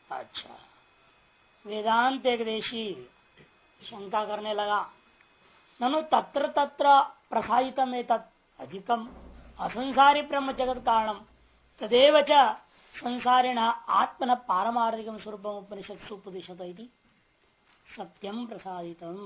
अच्छा, वेदांत एक देशी शंका करने लगा, ननु तत्र तत्र प्रसादितम एतत् अधिकम असंसारी ब्रह्म जगत कारणम तदेव च संसारिण आत्मन पारमार्थिकम स्वरूपम उपनिषद उपदिशत इति सत्यम प्रसादितम।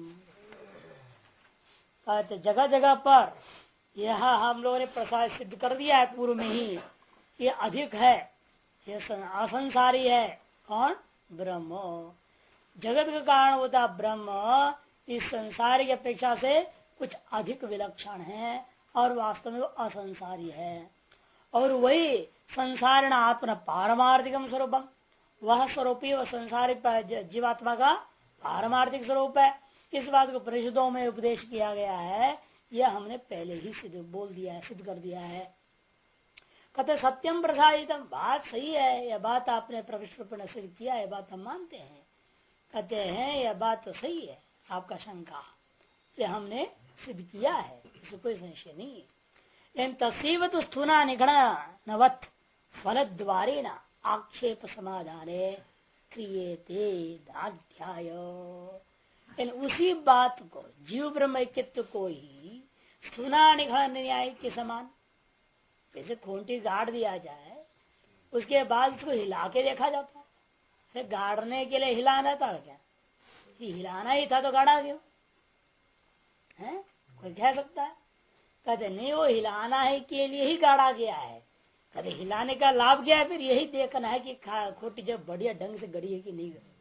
कहते जगह जगह पर यह हम लोगों ने प्रसाद सिद्ध कर दिया है पूर्व में ही, ये अधिक है, यह असंसारी है। कौन? ब्रह्म। जगत का कारण होता ब्रह्म इस संसार की अपेक्षा से कुछ अधिक विलक्षण है और वास्तव में वो असंसारी है। और वही संसारण आत्मा पारमार्थिकम स्वरूपम, वह स्वरूप ही वह संसारिक जीवात्मा का पारमार्थिक स्वरूप है। इस बात को परिषदों में उपदेश किया गया है, यह हमने पहले ही सिद्ध बोल दिया है, सिद्ध कर दिया है। कहते सत्यम प्रसादितम, बात सही है, यह बात आपने प्रविष्ट सिद्ध किया है, बात हम मानते हैं। कहते हैं यह बात तो सही है, आपका शंका यह हमने सिद्ध किया है, इसमें कोई संशय नहीं। लेकिन तस्वीर तो स्थूना निगण नवत फल द्वारे न आक्षेप समाधाने क्रियेते दाध्याय। उसी बात को जीव ब्रह्म ऐक्यत्व को ही स्थूना निगण न्याय के समान, जैसे खूंटी गाड़ दिया जाए उसके बाद उसको हिला के देखा जाता है, गाड़ने के लिए हिलाना था क्या? हिलाना ही था तो गाड़ा क्यों है? कोई कह सकता है? कहते नहीं, वो हिलाना है के लिए ही गाड़ा गया है। कहते हिलाने का लाभ क्या है? फिर यही देखना है कि खोटी जब बढ़िया ढंग से गड़ी है कि नहीं गड़ी।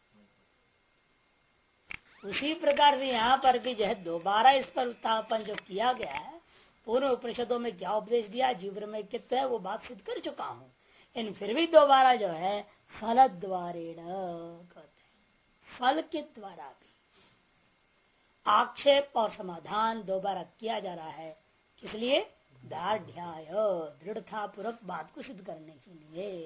उसी प्रकार से यहाँ पर भी जो है दोबारा इस पर उत्थापन जो किया गया है, पूर्व उपनिषदों में क्या उपदेश दिया, जीवन में कितना है वो बात सिद्ध कर चुका हूँ। इन फिर भी दोबारा जो है फल द्वारेण कहते हैं, फल के द्वारा भी आक्षेप और समाधान दोबारा किया जा रहा है। इसलिए दार्ढ्याय, दृढ़ता पूर्वक बात को सिद्ध करने के लिए।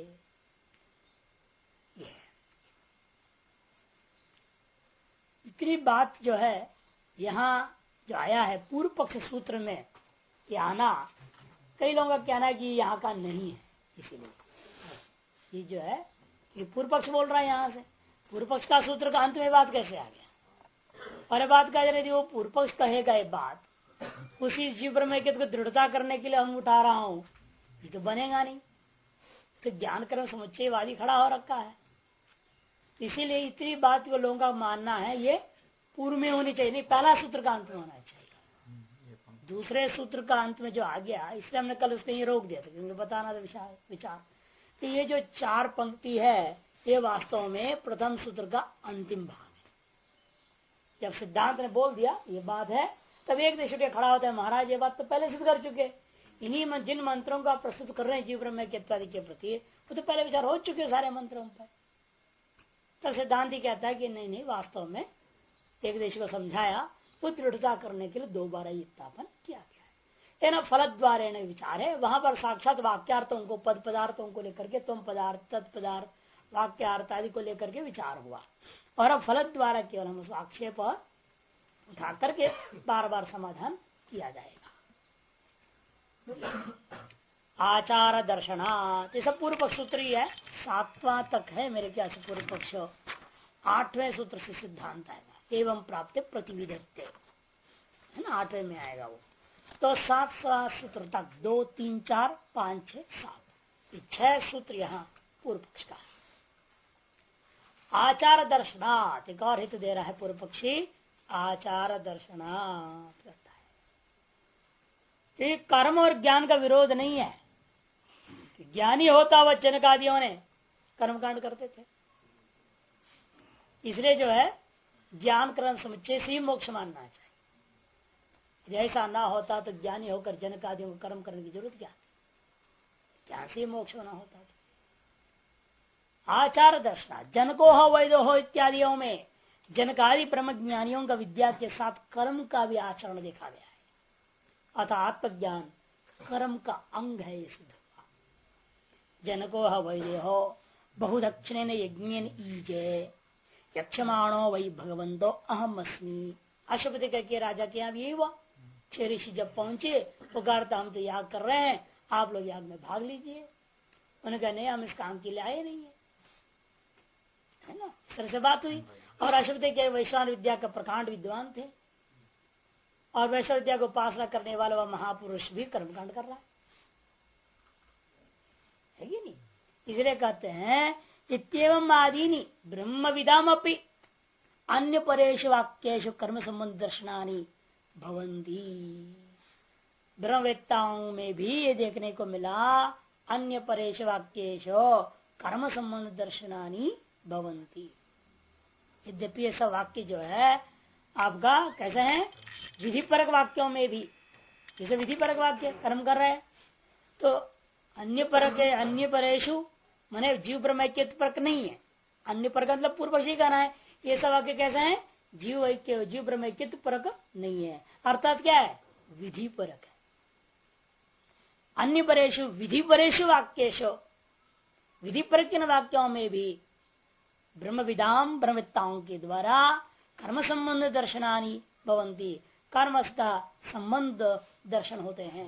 इतनी बात जो है यहाँ जो आया है पूर्व पक्ष सूत्र में, ये आना कई लोगों का कहना है कि यहाँ का नहीं है। इसीलिए ये जो है ये पूर्व पक्ष बोल रहा है, यहाँ से पूर्व पक्ष का सूत्र का अंत में बात कैसे आ गया? और बात कहा जा रही थी वो पूर्व पक्ष कहेगा ये बात, उसी जीव ब्रह्म को दृढ़ता करने के लिए हम उठा रहा हूं, ये तो बनेगा नहीं। तो ज्ञान कर्म समुच्चयवादी खड़ा हो रखा है। इसीलिए इतनी बात को लोगों का मानना है ये पूर्व में होनी चाहिए, नहीं पहला सूत्र का अंत में होना चाहिए। दूसरे सूत्र का अंत में जो आ गया, इसलिए हमने कल उसको ये रोक दिया था क्योंकि बताना था विचार। तो ये जो 4 पंक्ति है ये वास्तव में प्रथम सूत्र का अंतिम भाग है। जब सिद्धांत ने बोल दिया ये बात है, तब एक देश के खड़ा होता है, महाराज ये बात तो पहले सिद्ध कर चुके, इन्हीं जिन मंत्रों का प्रस्तुत कर रहे हैं जीव ब्रह्म के इत्यादि के प्रति, वो तो पहले विचार हो चुके सारे मंत्रों पर। तब सिद्धांत ही कहता है कि नहीं नहीं, वास्तव में एक देश को समझाया, वो दृढ़ता करने के लिए दोबारा ये स्थापन किया गया है। ना फल द्वारे विचार है, वहां पर साक्षात वाक्यार्थों को, पद पदार्थों को लेकर के, तुम पदार्थ तत्पदार्थ वाक्यार्थ आदि को लेकर के विचार हुआ। और अब फल द्वारा केवल हम उस आक्षेप उठा करके बार बार समाधान किया जाएगा। आचार दर्शनात्, ये सब पूर्व पक्ष सूत्र ही है, 7वां तक है मेरे ख्याल से पूर्व पक्ष। 8वें सूत्र से सिद्धांत आएगा, एवं प्राप्त प्रतिविधत्ते है ना, 8वें में आएगा वो। तो 7वां सूत्र तक 2, 3, 4, 5, 6, 7 6 सूत्र यहाँ पूर्व पक्ष का है। आचार दर्शनात्, एक और हित दे रहा है पूर्व पक्षी, आचार दर्शनात् कहता है कि कर्म और ज्ञान का विरोध नहीं है। ज्ञानी होता वह जनकादियों ने कर्मकांड करते थे, इसलिए जो है ज्ञान कर्म समुच्चय से ही मोक्ष मानना चाहिए। यदि ऐसा ना होता तो ज्ञानी होकर जनकादियों को कर्म करने की जरूरत क्या? ज्ञान से ही मोक्ष होना होता था। आचार दर्शना, जनको हो वैदो हो इत्यादियों में जनकादि ब्रह्म ज्ञानियों का विद्या के साथ कर्म का भी आचरण देखा गया है। अतः आत्मज्ञान कर्म का अंग है। ये सिद्ध हुआ। जनको हो वैदे हो बहुदक्षिण यज्ञ ईजे यक्षमाणो वही भगवंतो अहम अस्मि। अशुभति करके राजा के यहाँ भी यही हुआ। 6 ऋषि जब पहुंचे पुकारता हम तो याग कर रहे हैं, आप लोग याग में भाग लीजिए। उन्होंने कहा नहीं, हम इस काम के लिए आए नहीं है। है ना। इस तरह से बात हुई। और अशुभ के वैश्वान विद्या का प्रकांड विद्वान थे, और वैश्व विद्या को उपासना करने वाला वह महापुरुष भी कर्मकांड कर रहा है कि नहीं। इसलिए कहते हैं इत्येवं आदीनि ब्रह्म विदाम अपि अन्य परेश वाक्येषु कर्म संबंध दर्शनानि भवन्ति। ब्रह्मवेत्ताओं में भी ये देखने को मिला, अन्य परेश वाक्येषु कर्म संबंध दर्शनानि भवन्ति। यद्यपि ऐसा वाक्य जो है आपका कैसे है, विधि परक वाक्यों में भी, जैसे विधि परक वाक्य कर्म कर रहे हैं तो अन्य परक है, अन्य परेशु माने जीव ब्रह्मैक्य परक नहीं है। अन्य परक मतलब पूर्व पक्षी कहना है, ये सब वाक्य कैसे है, जीव ऐक्य जीव ब्रह्मैक्य परक नहीं है, अर्थात क्या है, विधि परक है। अन्य परेशु विधि परेशु वाक्येशु, विधि परक वाक्यों में भी ब्रह्म विदाम ब्रह्मविद्ताओं के द्वारा कर्म संबंध दर्शनानि भवन्ति, कर्म का संबंध दर्शन होते हैं।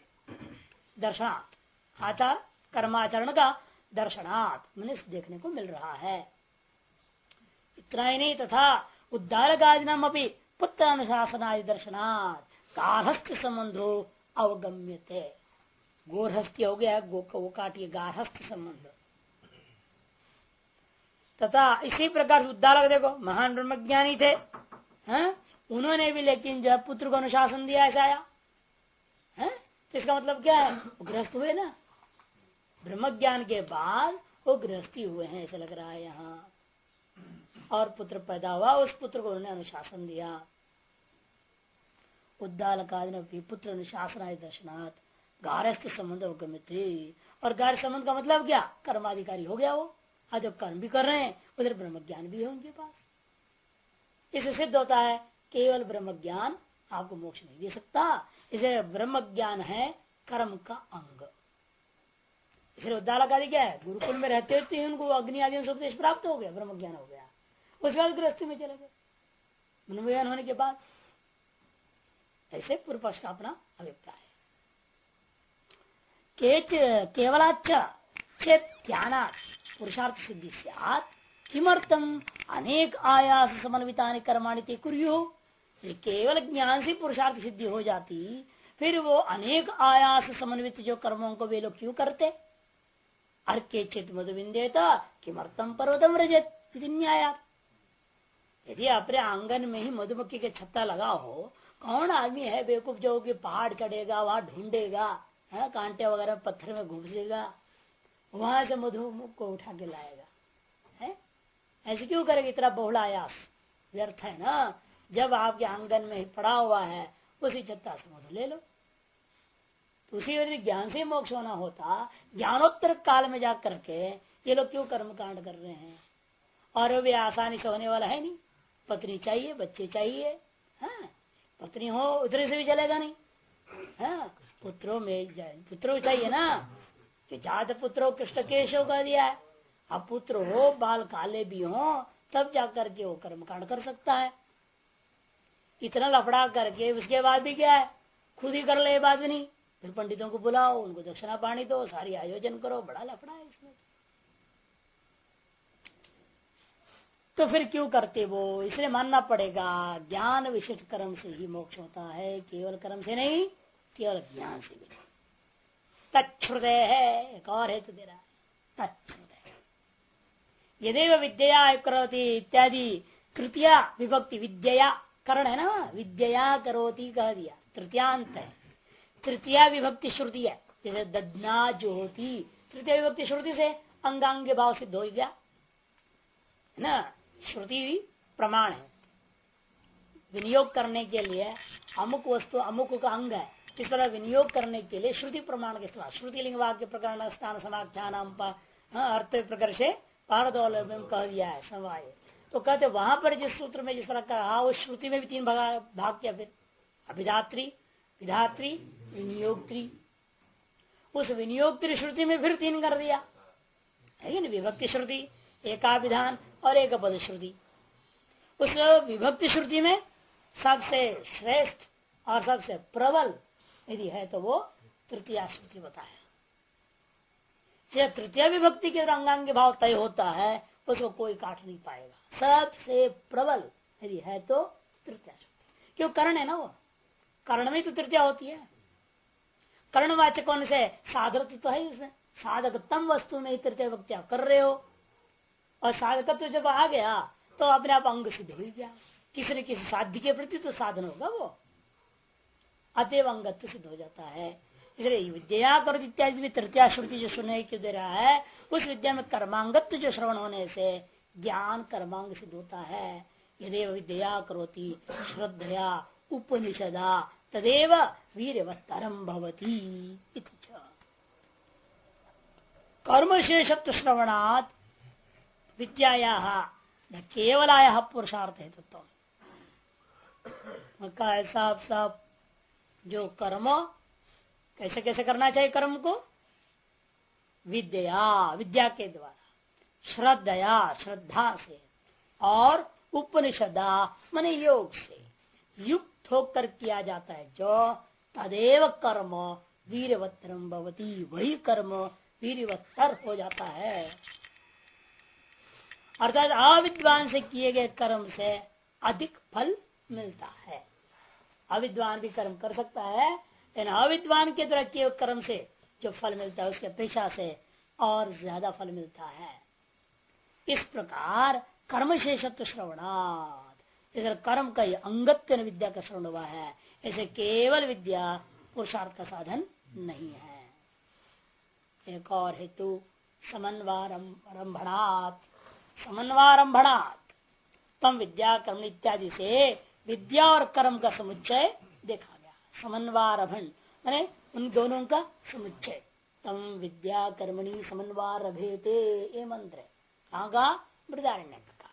दर्शनात् आचार कर्माचरण का दर्शनात् मैंने देखने को मिल रहा है। इतना ही नहीं, तथा उद्धारकादिनाम अपनी पुत्र अनुशासनादि दर्शनात् गार्हस्थ्य संबंधो अवगम्यते। गोरहस्थ्य हो गया, गो को काटिए, गार्हस्थ्य संबंध। तथा इसी प्रकार से उद्धारक देखो महान ब्रह्मज्ञानी थे, हैं? उन्होंने भी लेकिन जब पुत्र को अनुशासन दिया ऐसा आया है, तो इसका मतलब क्या है, वो गृहस्थ हुए ना, ब्रह्मज्ञान के बाद वो गृहस्थी हुए हैं ऐसा लग रहा है यहाँ। और पुत्र पैदा हुआ, उस पुत्र को उन्होंने अनुशासन दिया। उद्दालकादि पुत्र अनुशासन आदि दर्शनात् गार्हस्थ संबंध अवगम्यते। और गार्ह संबंध का मतलब क्या, कर्माधिकारी हो गया वो, आज जो कर्म भी कर रहे हैं उधर ब्रह्म ज्ञान भी है उनके पास। इससे सिद्ध होता है केवल ब्रह्म ज्ञान आपको मोक्ष नहीं दे सकता, इसे ब्रह्म ज्ञान है कर्म का अंग। इसलिए उद्दालक आदि क्या है, गुरुकुल में रहते हुए उनको अग्नि आदि से उपदेश प्राप्त हो गया, ब्रह्म ज्ञान हो गया, उसके बाद गृहस्थी में चले गए ब्रह्म ज्ञान होने के बाद। ऐसे पूर्व पक्ष का अपना अभिप्राय है। केवलाच चेत ज्ञानात् पुरुषार्थ सिद्धि स्यात् किमर्थम अनेक आयास समन्वितानि कर्माणि ते कुर्युः। केवल ज्ञान से पुरुषार्थ सिद्धि हो जाती, फिर वो अनेक आयास समन्वित जो कर्मों को वे लोग क्यों करते। अर्के चित मधुविंदेत किमर्थम पर्वतम रजत न्यायात। यदि अपने आंगन में ही मधुमक्खी के छत्ता लगा हो, कौन आदमी है बेवकूफ जो कि पहाड़ चढ़ेगा, वहां ढूंढेगा, कांटे वगैरह पत्थर में घुसेगा, वहां से मधु को उठा के लाएगा, है ऐसे क्यों करेगा। इतना बहुला आयास व्यर्थ है ना। जब आपके आंगन में पड़ा हुआ है उसी छत्ता से मधु ले लो। तो उसी वजह ज्ञान से मोक्ष होना होता, ज्ञानोत्तर काल में जाकर के ये लोग क्यों कर्म कांड कर रहे हैं। और वो भी आसानी से होने वाला है नहीं, पत्नी चाहिए, बच्चे चाहिए, हाँ पत्नी हो उधर से भी चलेगा नहीं, हाँ पुत्रों में पुत्रों चाहिए ना, कि ज्यादा पुत्रों कृष्ण केशव का दिया है। अब पुत्र हो, बाल काले भी हो, तब जाकर के वो कर्म कांड कर सकता है। इतना लफड़ा करके उसके बाद भी क्या है, खुद ही कर ले बात भी नहीं, फिर पंडितों को बुलाओ, उनको दक्षिणा पानी दो, सारी आयोजन करो, बड़ा लफड़ा है इसमें। तो फिर क्यों करते वो, इसलिए मानना पड़ेगा ज्ञान विशिष्ट कर्म से ही मोक्ष होता है, केवल कर्म से नहीं, केवल ज्ञान से भी। तच्छ्रुदय है, एक और हेतु दे रहा है, तच्छ्रुदय यदेव विद्या करोति इत्यादि तृतीया विभक्ति, विद्या करण है ना, विद्या करोति कह दिया, तृतीयांत है, तृतीया विभक्ति श्रुति है। जैसे ददना जो होती, तृतीय विभक्ति श्रुति से अंगांग भाव सिद्ध हो गया ना। श्रुति भी प्रमाण है, विनियोग करने के लिए अमुक वस्तु अमुक का अंग है, इस तरह विनियोग करने के लिए श्रुति प्रमाण के साथ श्रुति लिंग वाक्य प्रकरण स्थान समाख्यान अर्थ प्रकार से पारदौल कह दिया है समवाय। तो कहते वहां पर जिस सूत्र में जिस तरह कहा, उस श्रुति में भी तीन भाग किया, फिर अभिधात्री, विधात्री, विनियोगत्री। उस विनियोगत्री श्रुति में फिर तीन कर दिया है ना, विभक्ति श्रुति, एकाभिधान और एक पद श्रुति। उस विभक्ति श्रुति में सबसे श्रेष्ठ और सबसे प्रबल यदि है तो वो तृतीया श्रुति बताया। जब तृतीय विभक्ति के अंगांग भाव तय होता है, उसको कोई काट नहीं पाएगा। सबसे प्रबल यदि है तो तृतीया श्रुति, क्यों कर्ण है ना, वो कर्ण में तो तृतीया होती है। कर्णवाचक कौन से साधक तो है उसमें, साधकतम वस्तु में ही तृतीय वक्त्या कर रहे हो, और साधकत्व जब आ गया तो अपने आप अंग सिद्ध हो गया, किसी न किसी साध्य के प्रति तो साधन होगा वो, अतएव अंगत्व सिद्ध हो जाता है। इसलिए विद्या करो इत्यादि में तृतीया श्रुति जो सुनने क्यों दे रहा है, उस विद्या में कर्मांगत्व जो श्रवण होने से ज्ञान कर्मांग सिद्ध होता है। यदि विद्या करोति श्रद्धया उपनिषदा तदेव वीर्यवत्तरम भवति। कर्मशेषत्व श्रवणात् विद्यायाः न केवलायाः पुरुषार्थ हेतुत्व। साफ साफ जो कर्म कैसे कैसे करना चाहिए, कर्म को विद्या के द्वारा, श्रद्धया श्रद्धा से, और उपनिषदा माने योग से युक्त होकर किया जाता है जो, तदेव कर्म वीरवत्तरम भवति, वही कर्म वीरवत्तर हो जाता है। अर्थात अविद्वान से किए गए कर्म से अधिक फल मिलता है। अविद्वान भी कर्म कर सकता है, लेकिन अविद्वान के द्वारा किए कर्म से जो फल मिलता है उसके अपेक्षा से और ज्यादा फल मिलता है। इस प्रकार कर्मशेषत्व श्रवणात्, इधर कर्म का अंगत्व विद्या का श्रवण हुआ है, ऐसे केवल विद्या पुरुषार्थ का साधन नहीं है। एक और हेतु समन्वारंभणात्, समन्वारंभणात् तम विद्या कर्म इत्यादि से विद्या और कर्म का समुच्चय देखा गया। समन्वारभण माने उन दोनों का समुच्चय, तम विद्या कर्मणि समन्वारभेते, ये मंत्र है। कहाँ का? बृहदारण्यक का।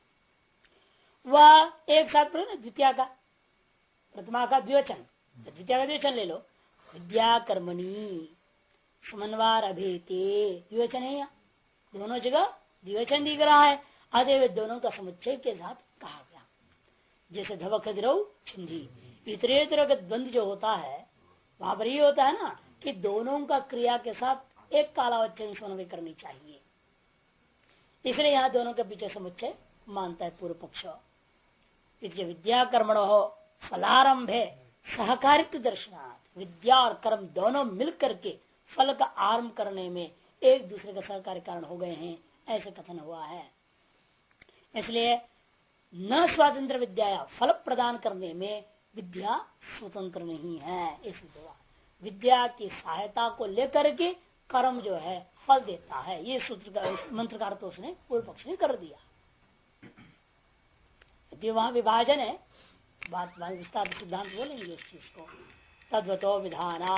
वह एक साथ पढ़ो ना, द्वितीय का प्रथमा का द्विवचन, द्वितीय का द्विवचन ले लो। विद्या कर्मणि समन्वार अभेते, द्विवचन है यहाँ, दोनों जगह द्विवचन दिख रहा है। अतः दोनों का समुच्चय के साथ कहा गया। जैसे धवक छिंदी, इतरेतर का द्वंद जो होता है वहां पर ये होता है ना कि दोनों का क्रिया के साथ एक कालावचन समन्वय करनी चाहिए, इसलिए यहाँ दोनों के पीछे समुच्चय मानता है पूर्व पक्ष। विद्या कर्मण हो फलारंभे सहकारित्व दर्शनार्थ, विद्या और कर्म दोनों मिलकर के फल का आरंभ करने में एक दूसरे का सहकारी कारण हो गए हैं, ऐसे कथन हुआ है। इसलिए न स्वतंत्र विद्या फल प्रदान करने में विद्या स्वतंत्र नहीं है। इस विद्या की सहायता को लेकर के कर्म जो है फल देता है, ये सूत्र का मंत्र का अर्थ उसने पूर्व पक्ष ने कर दिया। वहां विभाजन है, बात विस्तार सिद्धांत बोलेंगे उस चीज को। तद्वतो विधाना,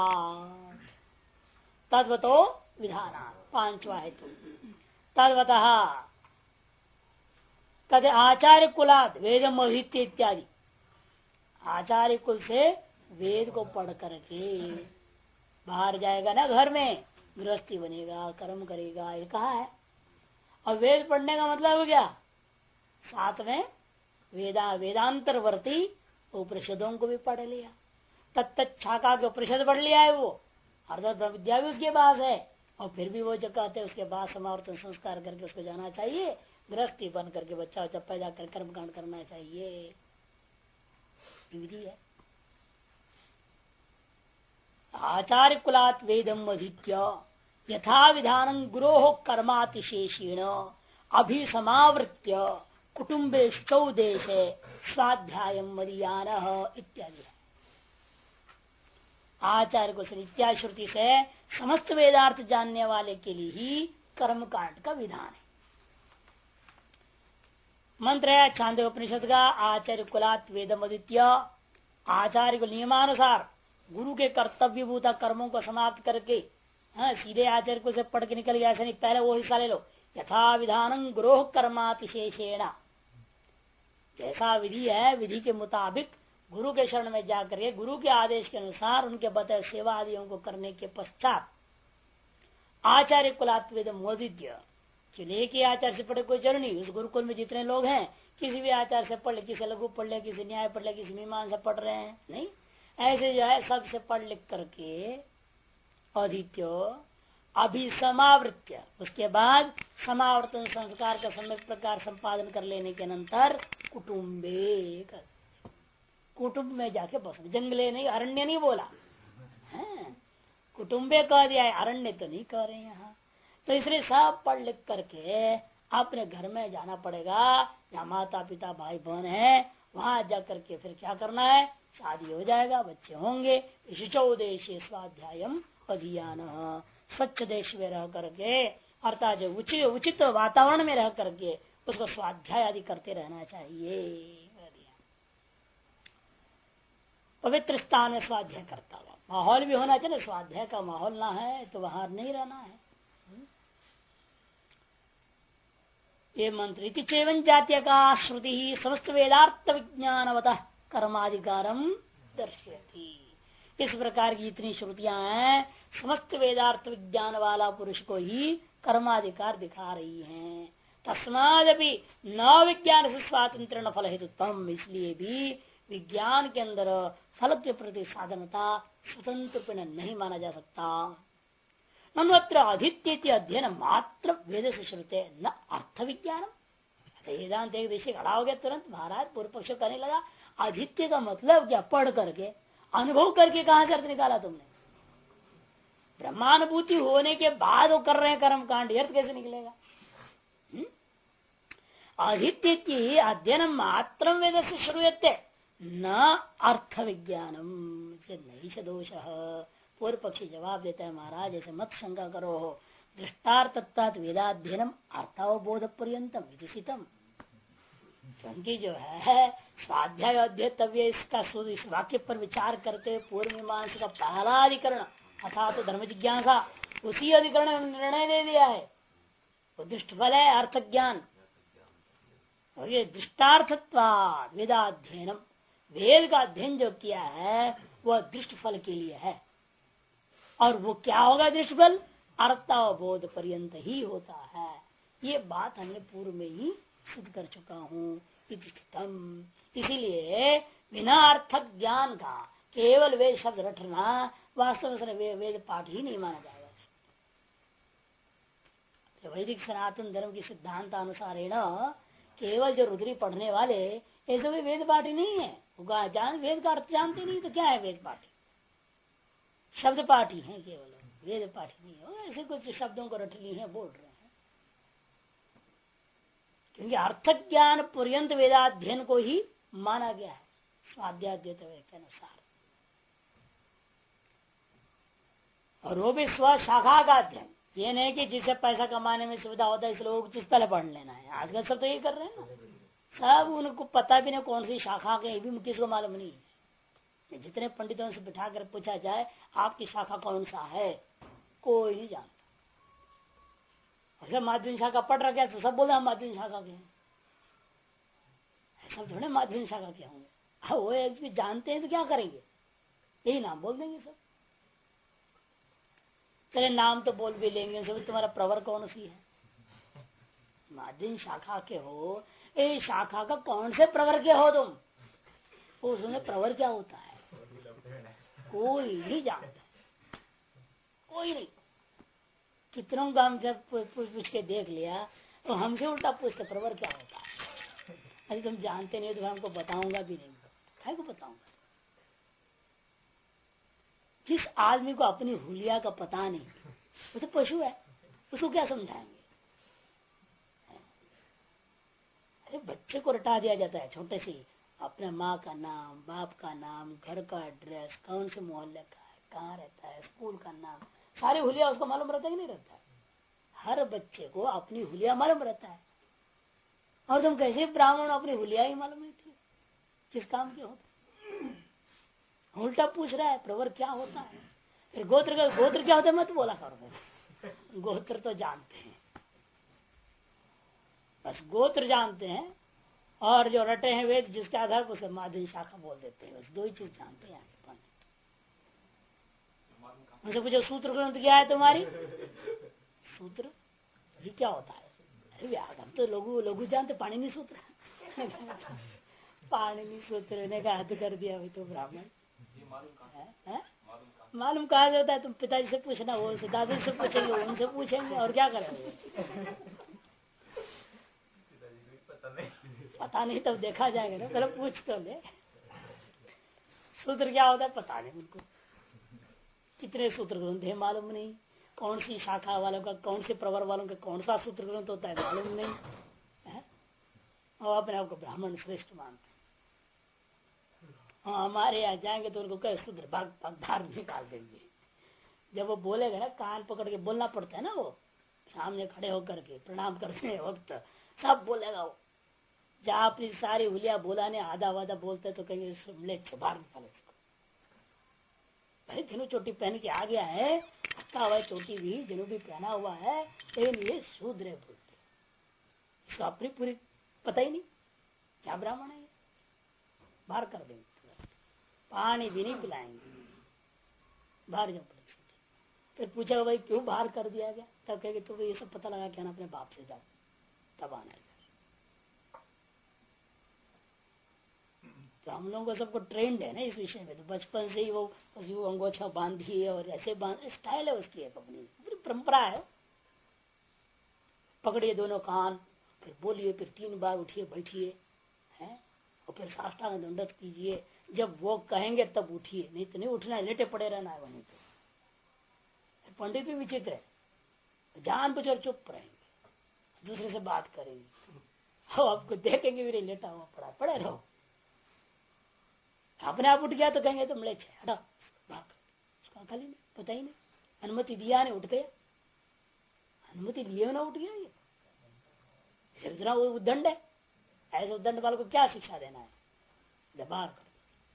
तद्वतो विधाना पांचवा हेतु। तद्वतः तद आचार्य कुलाद वेदम अधीत्य इत्यादि, आचार्य कुल से वेद को पढ़ करके बाहर जाएगा ना, घर में गृहस्थी बनेगा, कर्म करेगा, ये कहा है। और वेद पढ़ने का मतलब क्या? साथ में वेदांतरवर्ती उपनिषदों को भी पढ़ लिया, तत्त शाखा के उपनिषद पढ़ लिया है वो, अर्थात ब्रह्म विद्या भी उसके पास है। और फिर भी वो जो कहते हैं उसके बाद समावर्तन संस्कार करके उसको जाना चाहिए, गृहस्थी बन करके बच्चा बच्चा पैदा कर कर्मकांड करना चाहिए, विधि है। आचार्य कुलात वेदम अधीत्य यथा विधान गुरो कर्मातिशेषेण अभिसमावृत्य कुटुम्बेष्टौ देशे स्वाध्याय मदीयान इत्यादि। आचार्य को इत्यादि श्रुति से समस्त वेदार्थ जानने वाले के लिए ही कर्म कांड का विधान है। मंत्र है छांदोग्य उपनिषद का, आचार्य कुलात वेदम अधीत्य, आचार्य को नियमानुसार गुरु के कर्तव्य भूता कर्मों को समाप्त करके, सीधे आचार्य को से पढ़ के निकल गया ऐसा नहीं, पहले वो हिस्सा ले लो। यथा विधान गुरोह कर्मातिशेषेण, जैसा विधि है विधि के मुताबिक गुरु के शरण में जाकर के गुरु के आदेश के अनुसार उनके बताए सेवा आदियों को करने के पश्चात आचार्य कुलात वेदम अधीत्य, लेके आचार्य से पढ़े कोई जरूरी नहीं। उस गुरुकुल में जितने लोग हैं किसी भी आचार्य से पढ़ ले, किसी लघु पढ़ ले, किसी न्याय पढ़ ले, किसी मीमांसा पढ़ रहे हैं, नहीं, ऐसे जो है सबसे पढ़ लिख करके अधीत्यो अभिसमावृत्य, उसके बाद समावर्तन संस्कार का सम्यक प्रकार संपादन कर लेने के अनंतर कुटुम्बे, कुटुंब में जाके बस, जंगले नहीं, अरण्य नहीं बोला है, कुटुम्बे कह दिया है, अरण्य तो नहीं कह रहे यहाँ। तो इसलिए सब पढ़ लिख करके अपने घर में जाना पड़ेगा, जहाँ माता पिता भाई बहन है, वहां जा करके फिर क्या करना है, शादी हो जाएगा, बच्चे होंगे, शिशोदेशी स्वाध्यायम अभियान, स्वच्छ देश में रह करके, अर्थात जो उचित वातावरण में रह करके उसको स्वाध्याय आदि करते रहना चाहिए। पवित्र स्थान में स्वाध्याय करता हुआ, माहौल भी होना चाहिए, स्वाध्याय का माहौल ना है तो वहां नहीं रहना है। ये मंत्र की चैवन जातीय का श्रुति ही समस्त वेदार्थ विज्ञानवत कर्माधिकारम दर्शयति। इस प्रकार की जितनी श्रुतियां हैं समस्त वेदार्थ विज्ञान वाला पुरुष को ही कर्माधिकार दिखा रही हैं। तस्मादपि न विज्ञान से स्वातंत्र न फल हेतुत्वम, इसलिए भी विज्ञान के अंदर फल के प्रति साधनता स्वतंत्र नहीं माना जा सकता। नत्र अधित्य अध्ययन मात्र वेद से श्रुते न अर्थ विज्ञान। वेदांत एक विषय खड़ा हो गया, तुरंत महाराज पूर्व पक्ष करने लगा, अधित्य का मतलब क्या, पढ़ करके अनुभव करके कहां से अर्थ निकाला तुमने? ब्रह्मानुभूति होने के बाद वो कर रहे हैं कर्म कांड, अर्थ कैसे निकलेगा? अधित्य की अध्ययन मात्र वेद से श्रूयते न अर्थ विज्ञानम नहीं से दोष। पूर्व पक्षी जवाब देता है, महाराज ऐसे मत शंका करो, दृष्टार्थत्वात् वेदाध्ययनम अर्थावबोध पर्यंतम विदिशितम। क्योंकि जो है स्वाध्याय अध्येतव्य, इसका इस वाक्य पर विचार करते पूर्व मीमांसा का पहला अधिकरण अर्थात धर्म जिज्ञासा, उसी अधिकरण ने निर्णय दे दिया है वो दृष्टफल है अर्थ ज्ञान। ये दृष्टार्थत्वात् वेदाध्ययनम, वेद का अध्ययन जो किया है वह दृष्टफल के लिए है, और वो क्या होगा दृष्टफल, अर्थावबोध पर्यंत ही होता है। ये बात हमने पूर्व में ही सिद्ध कर चुका हूँ। इसीलिए बिना अर्थ ज्ञान का केवल वेद शब्द रटना वास्तव में वेद पाठ ही नहीं माना जाएगा। वैदिक सनातन धर्म की सिद्धांत अनुसार केवल जो रुद्री पढ़ने वाले ऐसे कोई वेद पाठी नहीं है, वेद का अर्थ जानते नहीं तो क्या है वेद पाठी, शब्द पाठी है, केवल वेद पाठी नहीं है, ऐसे कुछ शब्दों को रट ली है बोल रहे हैं। क्योंकि अर्थ ज्ञान पर्यंत वेदाध्ययन को ही माना गया है स्वाध्याय के अनुसार, और वो भी स्व शाखा का अध्ययन। ये नहीं कि जिससे पैसा कमाने में सुविधा होता है इसलिए लोग जिस पहले पढ़ लेना है। आजकल सब तो ये कर रहे हैं ना, सब उनको पता भी नहीं कौन सी शाखा के, भी किसी को मालूम नहीं है। जितने पंडितों से बिठा कर पूछा जाए आपकी शाखा कौन सा है, कोई नहीं जानता। अगर माध्यमिक शाखा पढ़ रखा है तो सब बोले हम माध्यमिक शाखा के हैं, सब थोड़े माध्यमिक शाखा के होंगे। वो जानते हैं तो क्या करेंगे, यही नाम बोल देंगे सब। चले नाम तो बोल भी लेंगे, सब तुम्हारा प्रवर कौन सी है, माध्यमिक शाखा के हो, ये शाखा का कौन से प्रवर के हो तुम, उसमें प्रवर क्या होता है कोई नहीं जानता, कोई नहीं। कितनों का हम जब पूछ के देख लिया तो हमसे उल्टा पूछते प्रवर क्या होता है। अरे तुम जानते नहीं तो मैं हमको बताऊंगा भी नहीं, क्या को बताऊंगा। जिस आदमी को अपनी हुलिया का पता नहीं वो तो पशु है, उसको क्या समझाएंगे। अरे बच्चे को रटा दिया जाता है छोटे से, अपने माँ का नाम, बाप का नाम, घर का एड्रेस, कौन से मोहल्ले का है, कहाँ रहता है, स्कूल का नाम, सारी हुलिया उसको मालूम रहता है कि नहीं रहता है। हर बच्चे को अपनी हुलिया मालूम रहता है, और तुम कैसे ब्राह्मण अपनी हुलिया ही मालूम नहीं थी किस काम की होती, उल्टा पूछ रहा है प्रवर क्या होता है। फिर गोत्र क्या होता है मत बोला करो, गोत्र तो जानते हैं, बस गोत्र जानते हैं, और जो रटे हैं वेद जिसके आधार पर उसे माध्यमिक शाखा बोल देते हैं, बस दो ही चीज जानते हैं। उनसे पूछो सूत्र ग्रंथ क्या है तुम्हारी, सूत्र ये क्या होता है, अरे हम तो लघु जानते, पाणिनि सूत्र पाणिनि सूत्र ने का हद कर दिया, अभी तो ब्राह्मण मालूम कहा जाता है, तुम पिताजी से पूछना, वो दादी से पूछेंगे, उनसे पूछेंगे, और क्या करेंगे। पता नहीं तब देखा जाएगा ना, पहले पूछ तो ले। सूत्र क्या होता है पता नहीं उनको, कितने सूत्र ग्रंथ है मालूम नहीं, कौन सी शाखा वालों का, कौन से प्रवर वालों का कौन सा सूत्र ग्रंथ होता है मालूम नहीं है? और अपने आप को ब्राह्मण श्रेष्ठ मानते। हाँ, हमारे यहाँ जाएंगे तो उनको कहे सूत्र भाग बाहर निकाल देंगे। जब वो बोलेगा ना, कान पकड़ के बोलना पड़ता है ना, वो सामने खड़े होकर के प्रणाम करते वक्त सब बोलेगा वो। जहाँ अपनी सारी हुलिया बोलाने आधा वाधा बोलते तो कहेंगे बाहर निकालो इसको। भाई जनू चोटी पहन के आ गया है, पक्का हुआ चोटी भी जनू भी पहना हुआ है, लेकिन ये शूद्र है बोलते, इसको अपनी पूरी पता ही नहीं क्या ब्राह्मण है। बाहर कर देंगे, पानी भी नहीं पिलाएंगे, बाहर जाओ। फिर पूछा भाई क्यों बाहर कर दिया गया, तब कहेंगे तो ये सब पता लगा क्या ना अपने बाप से जाओ, तब आना है। तो हम लोगों को सबको ट्रेंड है ना इस विषय में, तो बचपन से ही वो अंगोछा बांधिए और ऐसे बांध, स्टाइल है उसकी, एक अपनी परंपरा है। पकड़िए दोनों कान, फिर बोलिए, फिर 3 बार उठिए बैठिए हैं, और फिर साष्टांग दंडवत कीजिए। जब वो कहेंगे तब उठिए, नहीं तो नहीं उठना है, लेटे पड़े रहना है वहीं पे। पंडित भी विचित्र है, जान बुझ और चुप रहेंगे, दूसरे से बात करेंगे, वो आपको देखेंगे भी नहीं, लेटा हुआ पड़ा पड़े रहो। अपने आप उठ गया तो कहेंगे तुम लेट हटा, भाग, उसका अकल ही नहीं, पता ही नहीं, अनुमति दिया नहीं, उठ गया, अनुमति लिए ना उठ गया। ये इतना उद्दंड है, ऐसे उद्दंड वालों को क्या शिक्षा देना है, दबार कर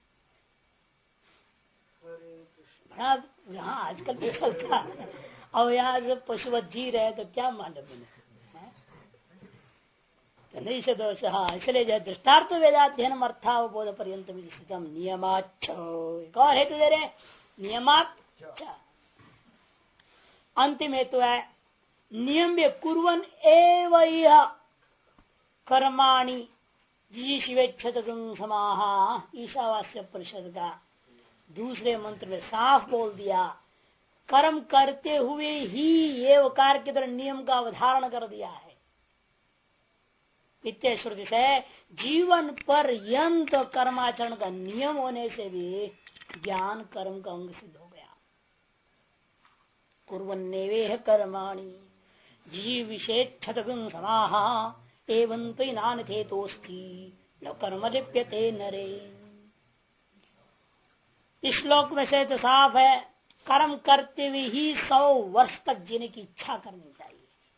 बड़ा। यहाँ आजकल भी चलता है, और यहाँ जब पशुवत जी रहे तो क्या मालूम है, नहीं से दोष। हाँ, इसलिए जो दृष्टार्थ वेदाध्ययन अर्थावबोध पर्यंत नियमाच्छ, एक और हेतु दे रहे, नियमाच्छ अंतिम हेतु है, नियम कुर्वन् एव इह कर्माणि जीशिवेच्छत समाहा। ईशावास्य परिषद का दूसरे मंत्र में साफ बोल दिया, कर्म करते हुए ही ये कार्य के तरह नियम का अवधारण कर दिया है। नित्य श्रुति से जीवन पर्यंत कर्माचरण का नियम होने से भी ज्ञान कर्म का अंग सिद्ध हो गया। कुर्वन्नेवेह कर्माणि जीविषेच्छतगुं समाहा एवं तो नानथेतोस्ति न कर्म लिप्यते नरे। इस श्लोक में से तो साफ है, कर्म करते हुए ही 100 वर्ष तक जीने की इच्छा करनी चाहिए।